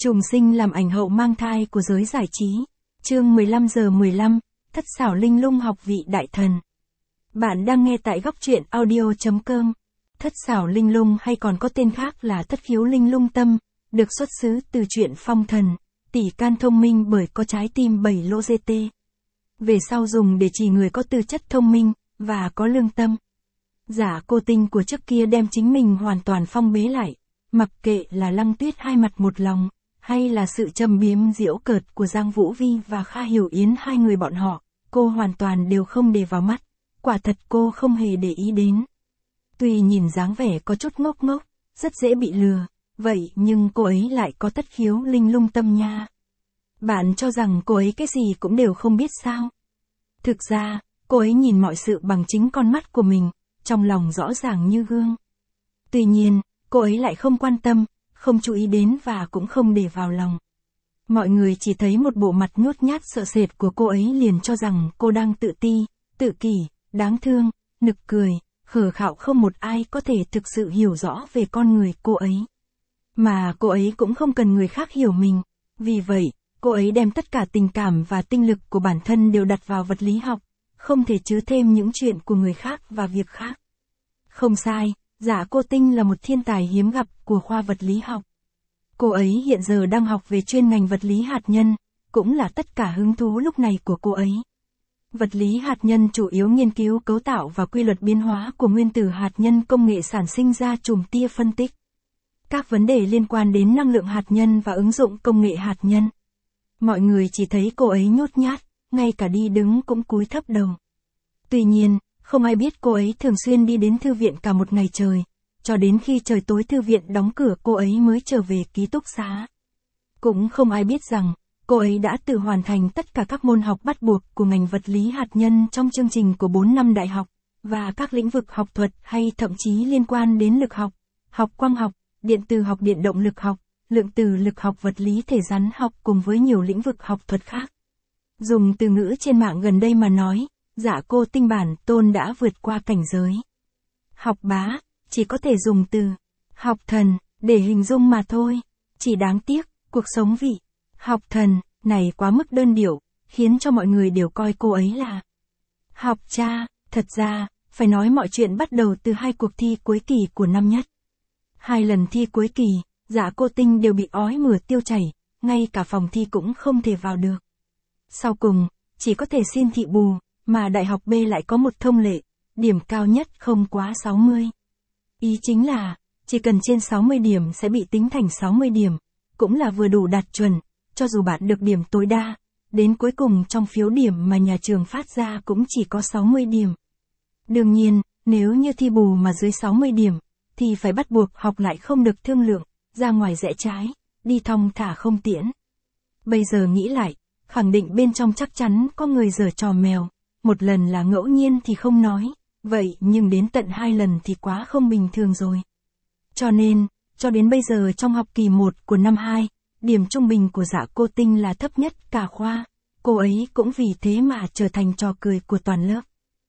Trùng sinh làm ảnh hậu mang thai của giới giải trí. Chương 15:15, Thất xảo linh lung học vị đại thần. Bạn đang nghe tại góc truyện audio.com. Thất xảo linh lung hay còn có tên khác là thất khiếu linh lung tâm, được xuất xứ từ truyện Phong Thần, tỷ can thông minh bởi có trái tim 7 lỗ GT. Về sau dùng để chỉ người có tư chất thông minh, và có lương tâm. Giả cô Tinh của trước kia đem chính mình hoàn toàn phong bế lại, mặc kệ là Lăng Tuyết hai mặt một lòng, hay là sự châm biếm giễu cợt của Giang Vũ Vi và Kha Hiểu Yến, hai người bọn họ, cô hoàn toàn đều không để vào mắt, quả thật cô không hề để ý đến. Tuy nhìn dáng vẻ có chút ngốc ngốc, rất dễ bị lừa, vậy nhưng cô ấy lại có thất khiếu linh lung tâm nha. Bạn cho rằng cô ấy cái gì cũng đều không biết sao? Thực ra, cô ấy nhìn mọi sự bằng chính con mắt của mình, trong lòng rõ ràng như gương. Tuy nhiên, cô ấy lại không quan tâm, không chú ý đến và cũng không để vào lòng. Mọi người chỉ thấy một bộ mặt nhút nhát sợ sệt của cô ấy liền cho rằng cô đang tự ti, tự kỷ, đáng thương, nực cười, khờ khạo, không một ai có thể thực sự hiểu rõ về con người cô ấy. Mà cô ấy cũng không cần người khác hiểu mình, vì vậy, cô ấy đem tất cả tình cảm và tinh lực của bản thân đều đặt vào vật lý học, không thể chứa thêm những chuyện của người khác và việc khác. Không sai, Giả Cô Tinh là một thiên tài hiếm gặp của khoa vật lý học. Cô ấy hiện giờ đang học về chuyên ngành vật lý hạt nhân, cũng là tất cả hứng thú lúc này của cô ấy. Vật lý hạt nhân chủ yếu nghiên cứu cấu tạo và quy luật biến hóa của nguyên tử hạt nhân, công nghệ sản sinh ra chùm tia phân tích. Các vấn đề liên quan đến năng lượng hạt nhân và ứng dụng công nghệ hạt nhân. Mọi người chỉ thấy cô ấy nhút nhát, ngay cả đi đứng cũng cúi thấp đầu. Tuy nhiên, không ai biết cô ấy thường xuyên đi đến thư viện cả một ngày trời, cho đến khi trời tối thư viện đóng cửa cô ấy mới trở về ký túc xá. Cũng không ai biết rằng, cô ấy đã tự hoàn thành tất cả các môn học bắt buộc của ngành vật lý hạt nhân trong chương trình của 4 năm đại học, và các lĩnh vực học thuật hay thậm chí liên quan đến lực học, học quang học, điện từ học, điện động lực học, lượng từ lực học, vật lý thể rắn học cùng với nhiều lĩnh vực học thuật khác. Dùng từ ngữ trên mạng gần đây mà nói, Giả Cô Tinh bản tôn đã vượt qua cảnh giới học bá, chỉ có thể dùng từ học thần để hình dung mà thôi. Chỉ đáng tiếc, cuộc sống vị học thần này quá mức đơn điệu, khiến cho mọi người đều coi cô ấy là học cha. Thật ra, phải nói mọi chuyện bắt đầu từ 2 cuộc thi cuối kỳ của năm nhất. 2 lần thi cuối kỳ, Giả Cô Tinh đều bị ói mửa tiêu chảy, ngay cả phòng thi cũng không thể vào được. Sau cùng, chỉ có thể xin thị bù, mà đại học B lại có một thông lệ, điểm cao nhất không quá 60. Ý chính là, chỉ cần trên 60 điểm sẽ bị tính thành 60 điểm, cũng là vừa đủ đạt chuẩn, cho dù bạn được điểm tối đa, đến cuối cùng trong phiếu điểm mà nhà trường phát ra cũng chỉ có 60 điểm. Đương nhiên, nếu như thi bù mà dưới 60 điểm, thì phải bắt buộc học lại không được thương lượng, ra ngoài rẽ trái, đi thong thả không tiễn. Bây giờ nghĩ lại, khẳng định bên trong chắc chắn có người giở trò mèo, một lần là ngẫu nhiên thì không nói, vậy nhưng đến tận 2 lần thì quá không bình thường rồi. Cho nên, cho đến bây giờ trong học kỳ 1 của năm 2, điểm trung bình của Giả Cô Tinh là thấp nhất cả khoa, cô ấy cũng vì thế mà trở thành trò cười của toàn lớp.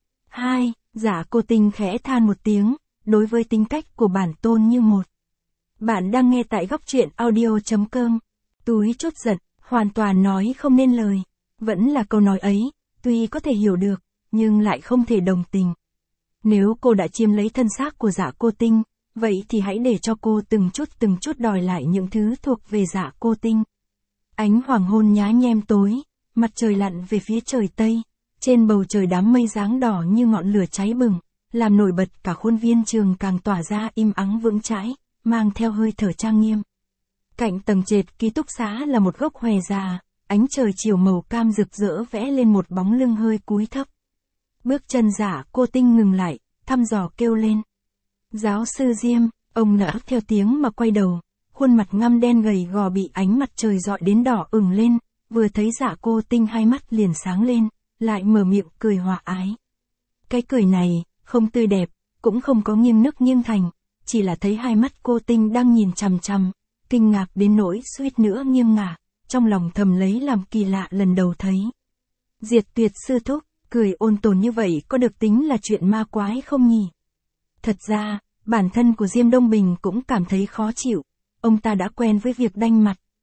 2. Giả Cô Tinh khẽ than một tiếng, đối với tính cách của bản tôn như một. Bạn đang nghe tại góc truyện audio.com. Túi chốt giận, hoàn toàn nói không nên lời. Vẫn là câu nói ấy, tuy có thể hiểu được, nhưng lại không thể đồng tình. Nếu cô đã chiếm lấy thân xác của Giả Cô Tinh, vậy thì hãy để cho cô từng chút đòi lại những thứ thuộc về Giả Cô Tinh. Ánh hoàng hôn nhá nhem tối, mặt trời lặn về phía trời Tây, trên bầu trời đám mây dáng đỏ như ngọn lửa cháy bừng, làm nổi bật cả khuôn viên trường càng tỏa ra im ắng vững chãi, mang theo hơi thở trang nghiêm. Cạnh tầng trệt ký túc xá là một gốc hòe già, ánh trời chiều màu cam rực rỡ vẽ lên một bóng lưng hơi cúi thấp. Bước chân Giả Cô Tinh ngừng lại, thăm dò kêu lên. Giáo sư Diêm, ông nỡ theo tiếng mà quay đầu, khuôn mặt ngăm đen gầy gò bị ánh mặt trời rọi đến đỏ ửng lên, vừa thấy Giả Cô Tinh hai mắt liền sáng lên, lại mở miệng cười hòa ái. Cái cười này, không tươi đẹp, cũng không có nghiêng nước nghiêng thành, chỉ là thấy hai mắt cô Tinh đang nhìn chằm chằm, kinh ngạc đến nỗi suýt nữa nghiêng ngả, trong lòng thầm lấy làm kỳ lạ lần đầu thấy. Diệt Tuyệt sư thúc, cười ôn tồn như vậy có được tính là chuyện ma quái không nhỉ? Thật ra, bản thân của Diêm Đông Bình cũng cảm thấy khó chịu, ông ta đã quen với việc đanh mặt,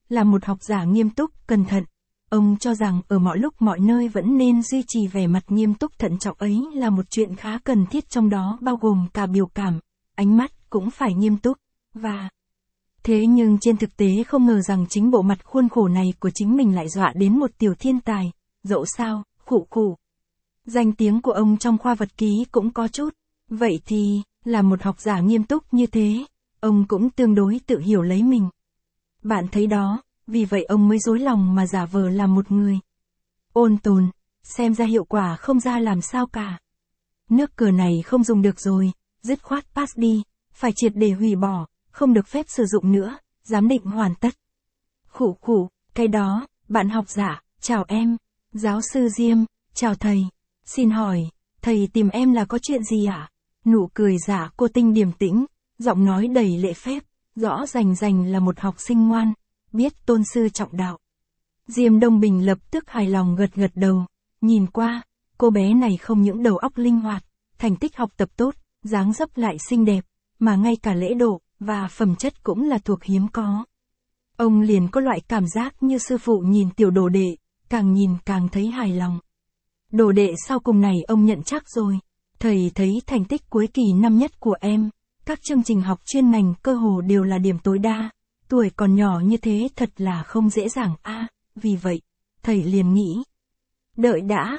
là một học giả nghiêm túc, cẩn thận. Ông cho rằng ở mọi lúc mọi nơi vẫn nên duy trì vẻ mặt nghiêm túc thận trọng ấy là một chuyện khá cần thiết, trong đó bao gồm cả biểu cảm, ánh mắt cũng phải nghiêm túc, và... Thế nhưng trên thực tế không ngờ rằng chính bộ mặt khuôn khổ này của chính mình lại dọa đến một tiểu thiên tài, dẫu sao, khụ khụ. Danh tiếng của ông trong khoa vật ký cũng có chút, vậy thì, là một học giả nghiêm túc như thế, ông cũng tương đối tự hiểu lấy mình. Bạn thấy đó, vì vậy ông mới dối lòng mà giả vờ là một người ôn tồn, xem ra hiệu quả không ra làm sao cả. Nước cờ này không dùng được rồi, dứt khoát pass đi, phải triệt để hủy bỏ, không được phép sử dụng nữa, giám định hoàn tất. Khụ khụ, cái đó, bạn học giả, chào em, giáo sư Diêm, chào thầy, xin hỏi, thầy tìm em là có chuyện gì ạ? Nụ cười giả cô Tinh điềm tĩnh, giọng nói đầy lễ phép, rõ rành là một học sinh ngoan, biết tôn sư trọng đạo. Diêm Đông Bình lập tức hài lòng gật đầu, nhìn qua, cô bé này không những đầu óc linh hoạt, thành tích học tập tốt, dáng dấp lại xinh đẹp, mà ngay cả lễ độ và phẩm chất cũng là thuộc hiếm có. Ông liền có loại cảm giác như sư phụ nhìn tiểu đồ đệ, càng nhìn càng thấy hài lòng. Đồ đệ sau cùng này ông nhận chắc rồi, thầy thấy thành tích cuối kỳ năm nhất của em, các chương trình học chuyên ngành cơ hồ đều là điểm tối đa, tuổi còn nhỏ như thế thật là không dễ dàng vì vậy, thầy liền nghĩ. Đợi đã,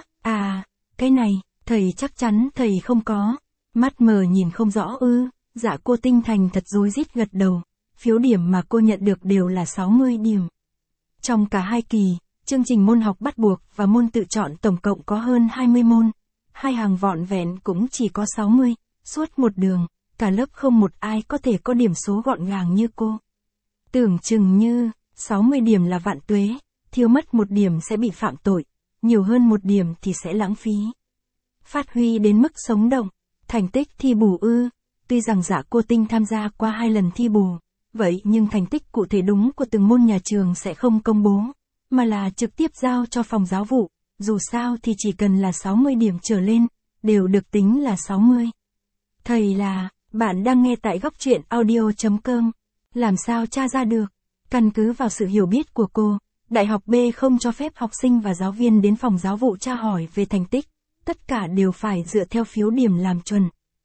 cái này, thầy chắc chắn thầy không có, mắt mờ nhìn không rõ ư, dạ cô Tinh thành thật rối rít gật đầu, phiếu điểm mà cô nhận được đều là 60 điểm. Trong cả hai kỳ, chương trình môn học bắt buộc và môn tự chọn tổng cộng có hơn 20 môn, hai hàng vỏn vẹn cũng chỉ có 60, suốt một đường, cả lớp không một ai có thể có điểm số gọn gàng như cô. Tưởng chừng như, 60 điểm là vạn tuế, thiếu mất một điểm sẽ bị phạm tội, nhiều hơn một điểm thì sẽ lãng phí. Phát huy đến mức sống động, thành tích thi bù ư, tuy rằng dạ cô Tinh tham gia qua 2 lần thi bù, vậy nhưng thành tích cụ thể đúng của từng môn nhà trường sẽ không công bố, mà là trực tiếp giao cho phòng giáo vụ, dù sao thì chỉ cần là 60 điểm trở lên, đều được tính là 60. Thầy là, bạn đang nghe tại góc truyện audio.com, làm sao tra ra được, căn cứ vào sự hiểu biết của cô, Đại học B không cho phép học sinh và giáo viên đến phòng giáo vụ tra hỏi về thành tích, tất cả đều phải dựa theo phiếu điểm làm chuẩn.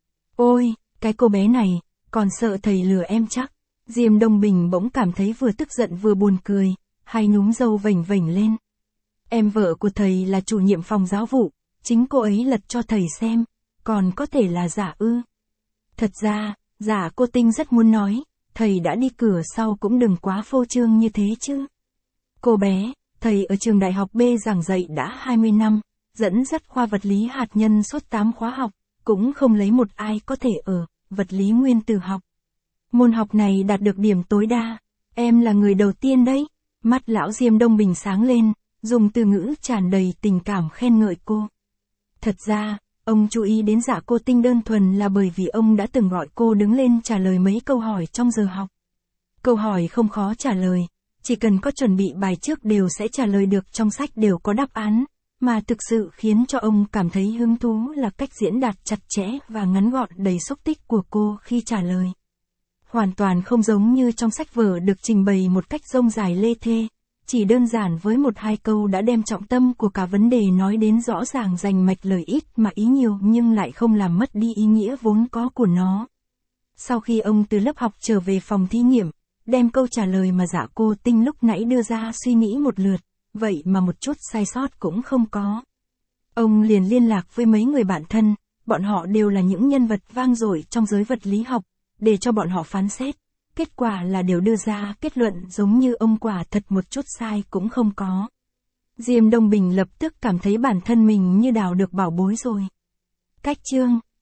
Ôi, cái cô bé này, còn sợ thầy lừa em chắc. Diêm Đông Bình bỗng cảm thấy vừa tức giận vừa buồn cười, hai núm râu vểnh lên. Em vợ của thầy là chủ nhiệm phòng giáo vụ, chính cô ấy lật cho thầy xem, còn có thể là giả ư. Thật ra, giả cô Tinh rất muốn nói, thầy đã đi cửa sau cũng đừng quá phô trương như thế chứ. Cô bé, thầy ở trường đại học B giảng dạy đã 20 năm, dẫn dắt khoa vật lý hạt nhân suốt 8 khóa học, cũng không lấy một ai có thể ở vật lý nguyên tử học. Môn học này đạt được điểm tối đa, em là người đầu tiên đấy. Mắt lão Diêm Đông Bình sáng lên, dùng từ ngữ tràn đầy tình cảm khen ngợi cô. Thật ra, ông chú ý đến dạ cô Tinh đơn thuần là bởi vì ông đã từng gọi cô đứng lên trả lời mấy câu hỏi trong giờ học. Câu hỏi không khó trả lời, chỉ cần có chuẩn bị bài trước đều sẽ trả lời được, trong sách đều có đáp án, mà thực sự khiến cho ông cảm thấy hứng thú là cách diễn đạt chặt chẽ và ngắn gọn đầy xúc tích của cô khi trả lời. Hoàn toàn không giống như trong sách vở được trình bày một cách rông dài lê thê, chỉ đơn giản với 1-2 câu đã đem trọng tâm của cả vấn đề nói đến rõ ràng, rành mạch, lời ít mà ý nhiều nhưng lại không làm mất đi ý nghĩa vốn có của nó. Sau khi ông từ lớp học trở về phòng thí nghiệm, đem câu trả lời mà dạ cô Tinh lúc nãy đưa ra suy nghĩ một lượt, vậy mà một chút sai sót cũng không có. Ông liền liên lạc với mấy người bạn thân, bọn họ đều là những nhân vật vang dội trong giới vật lý học, để cho bọn họ phán xét. Kết quả là đều đưa ra kết luận giống như ông, quả thật một chút sai cũng không có. Diêm Đông Bình lập tức cảm thấy bản thân mình như đào được bảo bối rồi. Cách chương